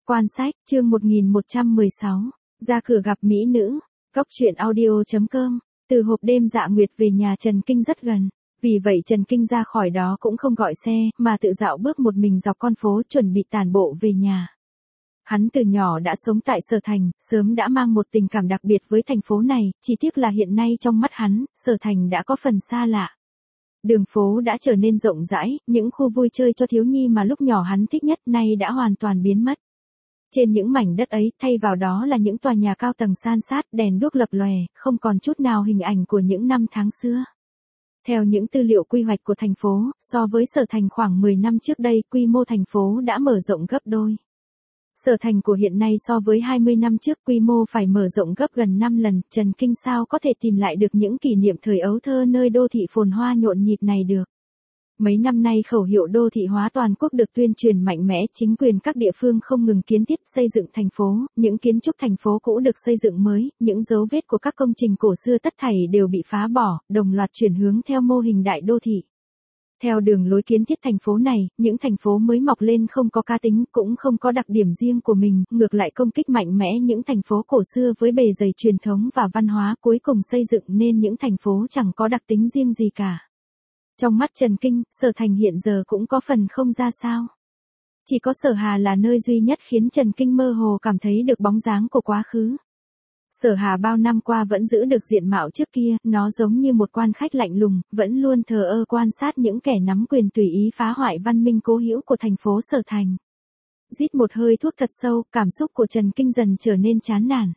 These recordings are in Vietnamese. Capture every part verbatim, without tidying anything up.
Quan sách, chương một nghìn một trăm mười sáu, ra cửa gặp mỹ nữ, Cóc truyện audio.com, từ hộp đêm Dạ Nguyệt về nhà Trần Kinh rất gần, vì vậy Trần Kinh ra khỏi đó cũng không gọi xe, mà tự dạo bước một mình dọc con phố chuẩn bị tản bộ về nhà. Hắn từ nhỏ đã sống tại Sở Thành, sớm đã mang một tình cảm đặc biệt với thành phố này, chỉ tiếc là hiện nay trong mắt hắn, Sở Thành đã có phần xa lạ. Đường phố đã trở nên rộng rãi, những khu vui chơi cho thiếu nhi mà lúc nhỏ hắn thích nhất nay đã hoàn toàn biến mất. Trên những mảnh đất ấy, thay vào đó là những tòa nhà cao tầng san sát, đèn đuốc lập lòe, không còn chút nào hình ảnh của những năm tháng xưa. Theo những tư liệu quy hoạch của thành phố, so với Sở Thành khoảng mười năm trước đây, quy mô thành phố đã mở rộng gấp đôi. Sở Thành của hiện nay so với hai mươi năm trước quy mô phải mở rộng gấp gần năm lần, Trần Kinh sao có thể tìm lại được những kỷ niệm thời ấu thơ nơi đô thị phồn hoa nhộn nhịp này được. Mấy năm nay khẩu hiệu đô thị hóa toàn quốc được tuyên truyền mạnh mẽ, chính quyền các địa phương không ngừng kiến thiết xây dựng thành phố, những kiến trúc thành phố cũ được xây dựng mới, những dấu vết của các công trình cổ xưa tất thảy đều bị phá bỏ, đồng loạt chuyển hướng theo mô hình đại đô thị. Theo đường lối kiến thiết thành phố này, những thành phố mới mọc lên không có cá tính, cũng không có đặc điểm riêng của mình, ngược lại công kích mạnh mẽ những thành phố cổ xưa với bề dày truyền thống và văn hóa, cuối cùng xây dựng nên những thành phố chẳng có đặc tính riêng gì cả. Trong mắt Trần Kinh, Sở Thành hiện giờ cũng có phần không ra sao. Chỉ có Sở Hà là nơi duy nhất khiến Trần Kinh mơ hồ cảm thấy được bóng dáng của quá khứ. Sở Hà bao năm qua vẫn giữ được diện mạo trước kia, nó giống như một quan khách lạnh lùng, vẫn luôn thờ ơ quan sát những kẻ nắm quyền tùy ý phá hoại văn minh cố hữu của thành phố Sở Thành. Rít một hơi thuốc thật sâu, cảm xúc của Trần Kinh dần trở nên chán nản.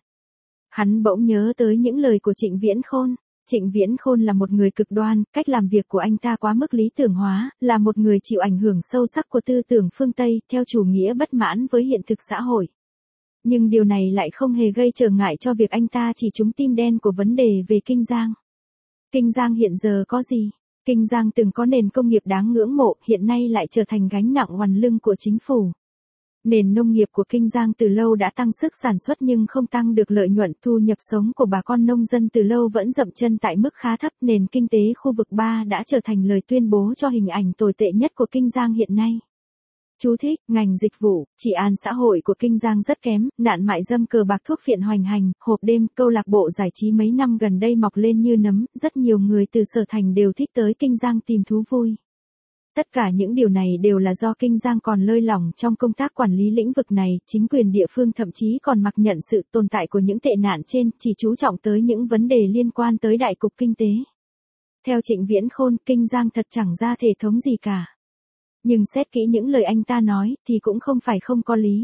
Hắn bỗng nhớ tới những lời của Trịnh Viễn Khôn. Trịnh Viễn Khôn là một người cực đoan, cách làm việc của anh ta quá mức lý tưởng hóa, là một người chịu ảnh hưởng sâu sắc của tư tưởng phương Tây, theo chủ nghĩa bất mãn với hiện thực xã hội. Nhưng điều này lại không hề gây trở ngại cho việc anh ta chỉ trúng tim đen của vấn đề về Kinh Giang. Kinh Giang hiện giờ có gì? Kinh Giang từng có nền công nghiệp đáng ngưỡng mộ, hiện nay lại trở thành gánh nặng oằn lưng của chính phủ. Nền nông nghiệp của Kinh Giang từ lâu đã tăng sức sản xuất nhưng không tăng được lợi nhuận, thu nhập sống của bà con nông dân từ lâu vẫn dậm chân tại mức khá thấp. Nền kinh tế khu vực ba đã trở thành lời tuyên bố cho hình ảnh tồi tệ nhất của Kinh Giang hiện nay. Chú thích, ngành dịch vụ, trị an xã hội của Kinh Giang rất kém, nạn mại dâm cờ bạc thuốc phiện hoành hành, hộp đêm, câu lạc bộ giải trí mấy năm gần đây mọc lên như nấm, rất nhiều người từ Sở Thành đều thích tới Kinh Giang tìm thú vui. Tất cả những điều này đều là do Kinh Giang còn lơi lỏng trong công tác quản lý lĩnh vực này, chính quyền địa phương thậm chí còn mặc nhận sự tồn tại của những tệ nạn trên, chỉ chú trọng tới những vấn đề liên quan tới đại cục kinh tế. Theo Trịnh Viễn Khôn, Kinh Giang thật chẳng ra thể thống gì cả. Nhưng xét kỹ những lời anh ta nói, thì cũng không phải không có lý.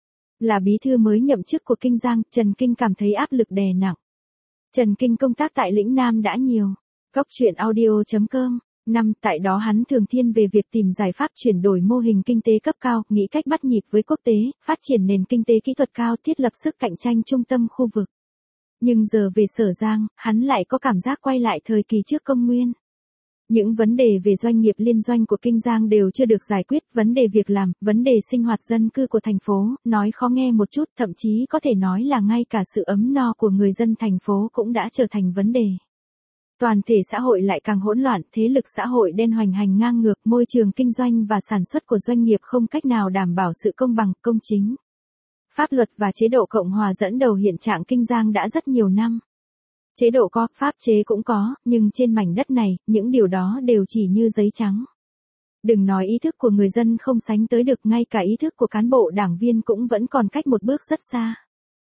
Là bí thư mới nhậm chức của Kinh Giang, Trần Kinh cảm thấy áp lực đè nặng. Trần Kinh công tác tại lĩnh Nam đã nhiều. Cóc truyện audio.com Năm, tại đó hắn thường thiên về việc tìm giải pháp chuyển đổi mô hình kinh tế cấp cao, nghĩ cách bắt nhịp với quốc tế, phát triển nền kinh tế kỹ thuật cao, thiết lập sức cạnh tranh trung tâm khu vực. Nhưng giờ về Sở Giang, hắn lại có cảm giác quay lại thời kỳ trước công nguyên. Những vấn đề về doanh nghiệp liên doanh của Kinh Giang đều chưa được giải quyết, vấn đề việc làm, vấn đề sinh hoạt dân cư của thành phố, nói khó nghe một chút, thậm chí có thể nói là ngay cả sự ấm no của người dân thành phố cũng đã trở thành vấn đề. Toàn thể xã hội lại càng hỗn loạn, thế lực xã hội đen hoành hành ngang ngược, môi trường kinh doanh và sản xuất của doanh nghiệp không cách nào đảm bảo sự công bằng, công chính. Pháp luật và chế độ Cộng hòa dẫn đầu hiện trạng Kinh Giang đã rất nhiều năm. Chế độ có, pháp chế cũng có, nhưng trên mảnh đất này, những điều đó đều chỉ như giấy trắng. Đừng nói ý thức của người dân không sánh tới được, ngay cả ý thức của cán bộ đảng viên cũng vẫn còn cách một bước rất xa.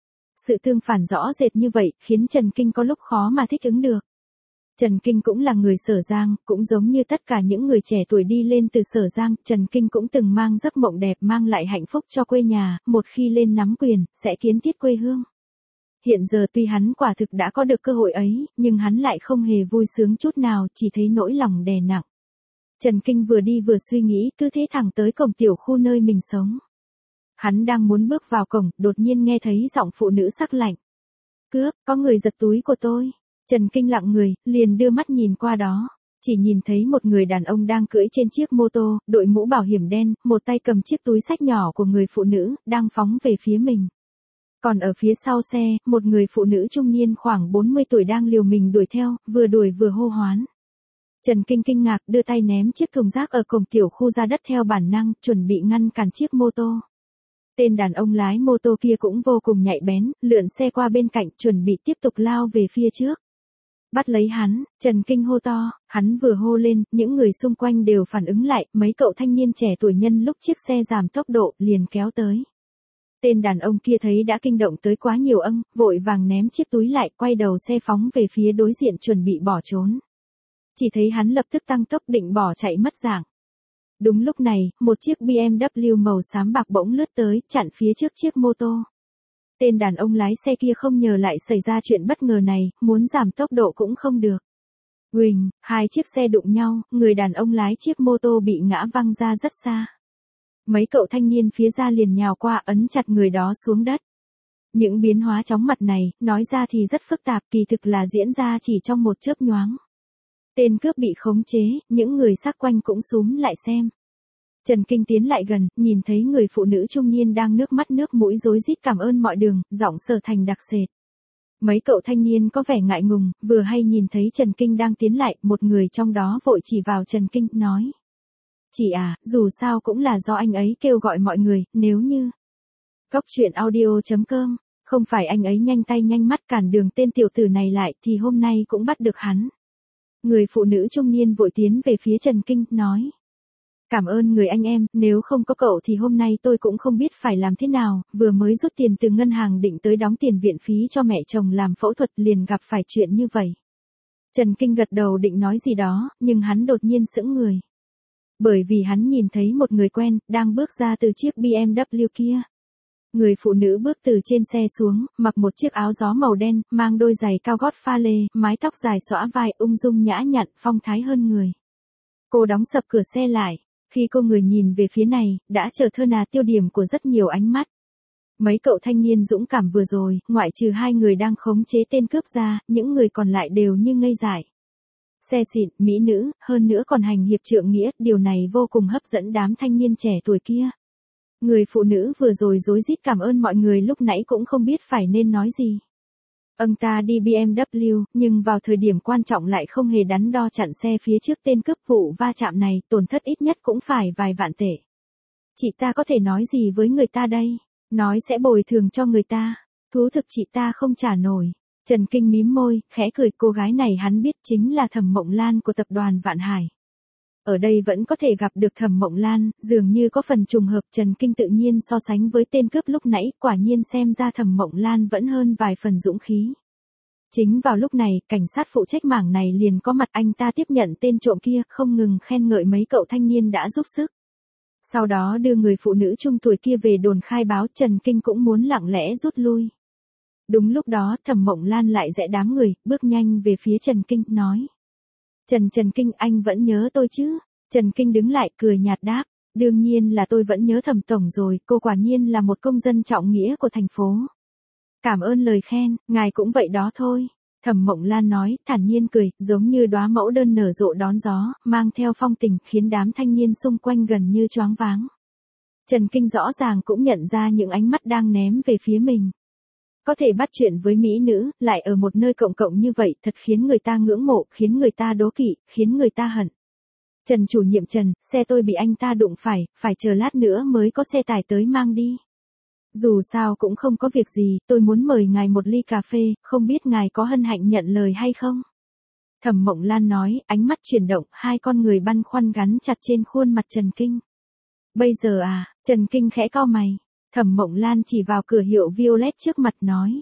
Sự tương phản rõ rệt như vậy, khiến Trần Kinh có lúc khó mà thích ứng được. Trần Kinh cũng là người Sở Giang, cũng giống như tất cả những người trẻ tuổi đi lên từ Sở Giang, Trần Kinh cũng từng mang giấc mộng đẹp mang lại hạnh phúc cho quê nhà, một khi lên nắm quyền, sẽ kiến thiết quê hương. Hiện giờ tuy hắn quả thực đã có được cơ hội ấy, nhưng hắn lại không hề vui sướng chút nào, chỉ thấy nỗi lòng đè nặng. Trần Kinh vừa đi vừa suy nghĩ, cứ thế thẳng tới cổng tiểu khu nơi mình sống. Hắn đang muốn bước vào cổng, đột nhiên nghe thấy giọng phụ nữ sắc lạnh. Cướp, có người giật túi của tôi. Trần Kinh lặng người, liền đưa mắt nhìn qua đó. Chỉ nhìn thấy một người đàn ông đang cưỡi trên chiếc mô tô, đội mũ bảo hiểm đen, một tay cầm chiếc túi xách nhỏ của người phụ nữ, đang phóng về phía mình. Còn ở phía sau xe, một người phụ nữ trung niên khoảng bốn mươi tuổi đang liều mình đuổi theo, vừa đuổi vừa hô hoán. Trần Kinh kinh ngạc đưa tay ném chiếc thùng rác ở cổng tiểu khu ra đất theo bản năng, chuẩn bị ngăn cản chiếc mô tô. Tên đàn ông lái mô tô kia cũng vô cùng nhạy bén, lượn xe qua bên cạnh chuẩn bị tiếp tục lao về phía trước. Bắt lấy hắn, Trần Kinh hô to, hắn vừa hô lên, những người xung quanh đều phản ứng lại, mấy cậu thanh niên trẻ tuổi nhân lúc chiếc xe giảm tốc độ, liền kéo tới. Tên đàn ông kia thấy đã kinh động tới quá nhiều âng, vội vàng ném chiếc túi lại, quay đầu xe phóng về phía đối diện chuẩn bị bỏ trốn. Chỉ thấy hắn lập tức tăng tốc định bỏ chạy mất dạng. Đúng lúc này, một chiếc bê em vê màu xám bạc bỗng lướt tới, chặn phía trước chiếc mô tô. Tên đàn ông lái xe kia không ngờ lại xảy ra chuyện bất ngờ này, muốn giảm tốc độ cũng không được. Huỳnh, hai chiếc xe đụng nhau, người đàn ông lái chiếc mô tô bị ngã văng ra rất xa. Mấy cậu thanh niên phía ra liền nhào qua ấn chặt người đó xuống đất. Những biến hóa chóng mặt này, nói ra thì rất phức tạp, kỳ thực là diễn ra chỉ trong một chớp nhoáng. Tên cướp bị khống chế, những người sát quanh cũng xúm lại xem. Trần Kinh tiến lại gần, nhìn thấy người phụ nữ trung niên đang nước mắt nước mũi rối rít cảm ơn mọi đường, giọng Sở Thành đặc sệt. Mấy cậu thanh niên có vẻ ngại ngùng, vừa hay nhìn thấy Trần Kinh đang tiến lại, một người trong đó vội chỉ vào Trần Kinh, nói. Chị à, dù sao cũng là do anh ấy kêu gọi mọi người, nếu như. Cóc truyện audio chấm com, không phải anh ấy nhanh tay nhanh mắt cản đường tên tiểu tử này lại thì hôm nay cũng bắt được hắn. Người phụ nữ trung niên vội tiến về phía Trần Kinh, nói. Cảm ơn người anh em, nếu không có cậu thì hôm nay tôi cũng không biết phải làm thế nào, vừa mới rút tiền từ ngân hàng định tới đóng tiền viện phí cho mẹ chồng làm phẫu thuật liền gặp phải chuyện như vậy. Trần Kinh gật đầu định nói gì đó, nhưng hắn đột nhiên sững người. Bởi vì hắn nhìn thấy một người quen, đang bước ra từ chiếc bê em vê kia. Người phụ nữ bước từ trên xe xuống, mặc một chiếc áo gió màu đen, mang đôi giày cao gót pha lê, mái tóc dài xõa vai, ung dung nhã nhặn, phong thái hơn người. Cô đóng sập cửa xe lại. Khi cô người nhìn về phía này, đã trở thơ nà tiêu điểm của rất nhiều ánh mắt. Mấy cậu thanh niên dũng cảm vừa rồi, ngoại trừ hai người đang khống chế tên cướp ra, những người còn lại đều như ngây dại. Xe xịn, mỹ nữ, hơn nữa còn hành hiệp trượng nghĩa, điều này vô cùng hấp dẫn đám thanh niên trẻ tuổi kia. Người phụ nữ vừa rồi rối rít cảm ơn mọi người lúc nãy cũng không biết phải nên nói gì. Ông ta đi bê em vê, nhưng vào thời điểm quan trọng lại không hề đắn đo chặn xe phía trước tên cướp, vụ va chạm này, tổn thất ít nhất cũng phải vài vạn tệ. Chị ta có thể nói gì với người ta đây? Nói sẽ bồi thường cho người ta. Thú thực chị ta không trả nổi. Trần Kinh mím môi, khẽ cười, cô gái này hắn biết chính là Thẩm Mộng Lan của tập đoàn Vạn Hải. Ở đây vẫn có thể gặp được Thẩm Mộng Lan, dường như có phần trùng hợp. Trần Kinh tự nhiên so sánh với tên cướp lúc nãy, quả nhiên xem ra Thẩm Mộng Lan vẫn hơn vài phần dũng khí. Chính vào lúc này, cảnh sát phụ trách mảng này liền có mặt, anh ta tiếp nhận tên trộm kia, không ngừng khen ngợi mấy cậu thanh niên đã giúp sức. Sau đó đưa người phụ nữ trung tuổi kia về đồn khai báo. Trần Kinh cũng muốn lặng lẽ rút lui. Đúng lúc đó, Thẩm Mộng Lan lại rẽ đám người, bước nhanh về phía Trần Kinh, nói. Trần Trần Kinh, anh vẫn nhớ tôi chứ? Trần Kinh đứng lại, cười nhạt đáp. Đương nhiên là tôi vẫn nhớ Thẩm tổng rồi, cô quả nhiên là một công dân trọng nghĩa của thành phố. Cảm ơn lời khen, ngài cũng vậy đó thôi. Thẩm Mộng Lan nói, thản nhiên cười, giống như đóa mẫu đơn nở rộ đón gió, mang theo phong tình, khiến đám thanh niên xung quanh gần như choáng váng. Trần Kinh rõ ràng cũng nhận ra những ánh mắt đang ném về phía mình. Có thể bắt chuyện với mỹ nữ, lại ở một nơi cộng cộng như vậy, thật khiến người ta ngưỡng mộ, khiến người ta đố kỵ, khiến người ta hận. Trần chủ nhiệm Trần, xe tôi bị anh ta đụng phải, phải chờ lát nữa mới có xe tải tới mang đi. Dù sao cũng không có việc gì, tôi muốn mời ngài một ly cà phê, không biết ngài có hân hạnh nhận lời hay không? Thẩm Mộng Lan nói, ánh mắt chuyển động, hai con người băn khoăn gắn chặt trên khuôn mặt Trần Kinh. Bây giờ à, Trần Kinh khẽ cau mày. Thẩm Mộng Lan chỉ vào cửa hiệu Violet trước mặt nói.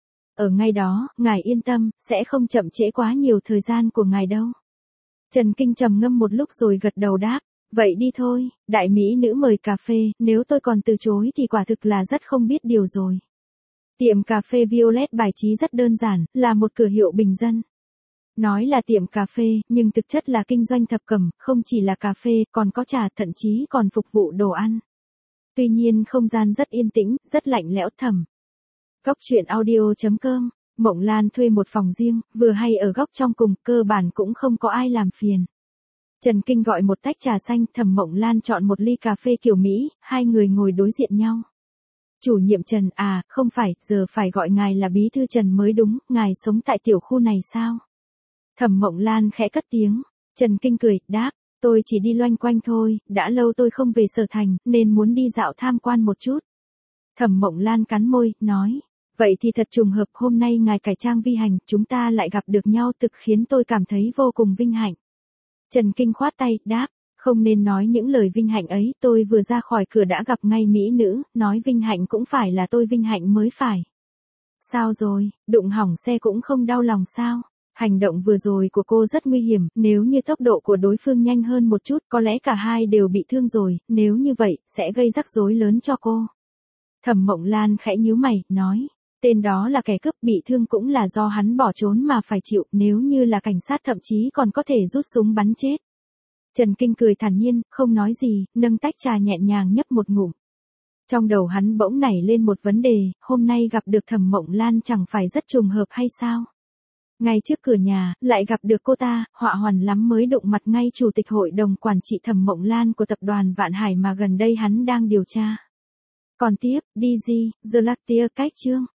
Ở ngay đó, ngài yên tâm, sẽ không chậm trễ quá nhiều thời gian của ngài đâu. Trần Kinh trầm ngâm một lúc rồi gật đầu đáp. Vậy đi thôi, đại mỹ nữ mời cà phê, nếu tôi còn từ chối thì quả thực là rất không biết điều rồi. Tiệm cà phê Violet bài trí rất đơn giản, là một cửa hiệu bình dân. Nói là tiệm cà phê, nhưng thực chất là kinh doanh thập cẩm, không chỉ là cà phê, còn có trà, thậm chí còn phục vụ đồ ăn. Tuy nhiên không gian rất yên tĩnh, rất lạnh lẽo thầm. Cóc truyện audio chấm com, Mộng Lan thuê một phòng riêng, vừa hay ở góc trong cùng, cơ bản cũng không có ai làm phiền. Trần Kinh gọi một tách trà xanh, Thẩm Mộng Lan chọn một ly cà phê kiểu Mỹ, hai người ngồi đối diện nhau. Chủ nhiệm Trần, à, không phải, giờ phải gọi ngài là bí thư Trần mới đúng, ngài sống tại tiểu khu này sao? Thẩm Mộng Lan khẽ cất tiếng. Trần Kinh cười, đáp, tôi chỉ đi loanh quanh thôi, đã lâu tôi không về Sở Thành, nên muốn đi dạo tham quan một chút. Thẩm Mộng Lan cắn môi, nói. Vậy thì thật trùng hợp, hôm nay ngài cải trang vi hành, chúng ta lại gặp được nhau, thực khiến tôi cảm thấy vô cùng vinh hạnh. Trần Kinh khoát tay, đáp. Không nên nói những lời vinh hạnh ấy, tôi vừa ra khỏi cửa đã gặp ngay mỹ nữ, nói vinh hạnh cũng phải là tôi vinh hạnh mới phải. Sao rồi, đụng hỏng xe cũng không đau lòng sao? Hành động vừa rồi của cô rất nguy hiểm, nếu như tốc độ của đối phương nhanh hơn một chút, có lẽ cả hai đều bị thương rồi, nếu như vậy, sẽ gây rắc rối lớn cho cô. Thẩm Mộng Lan khẽ nhíu mày, nói, tên đó là kẻ cướp, bị thương cũng là do hắn bỏ trốn mà phải chịu, nếu như là cảnh sát thậm chí còn có thể rút súng bắn chết. Trần Kinh cười thản nhiên, không nói gì, nâng tách trà nhẹ nhàng nhấp một ngụm. Trong đầu hắn bỗng nảy lên một vấn đề, hôm nay gặp được Thẩm Mộng Lan chẳng phải rất trùng hợp hay sao? Ngay trước cửa nhà, lại gặp được cô ta, họa hoàn lắm mới đụng mặt ngay chủ tịch hội đồng quản trị Thẩm Mộng Lan của tập đoàn Vạn Hải mà gần đây hắn đang điều tra. Còn tiếp, đê giê, The Latier cách chương.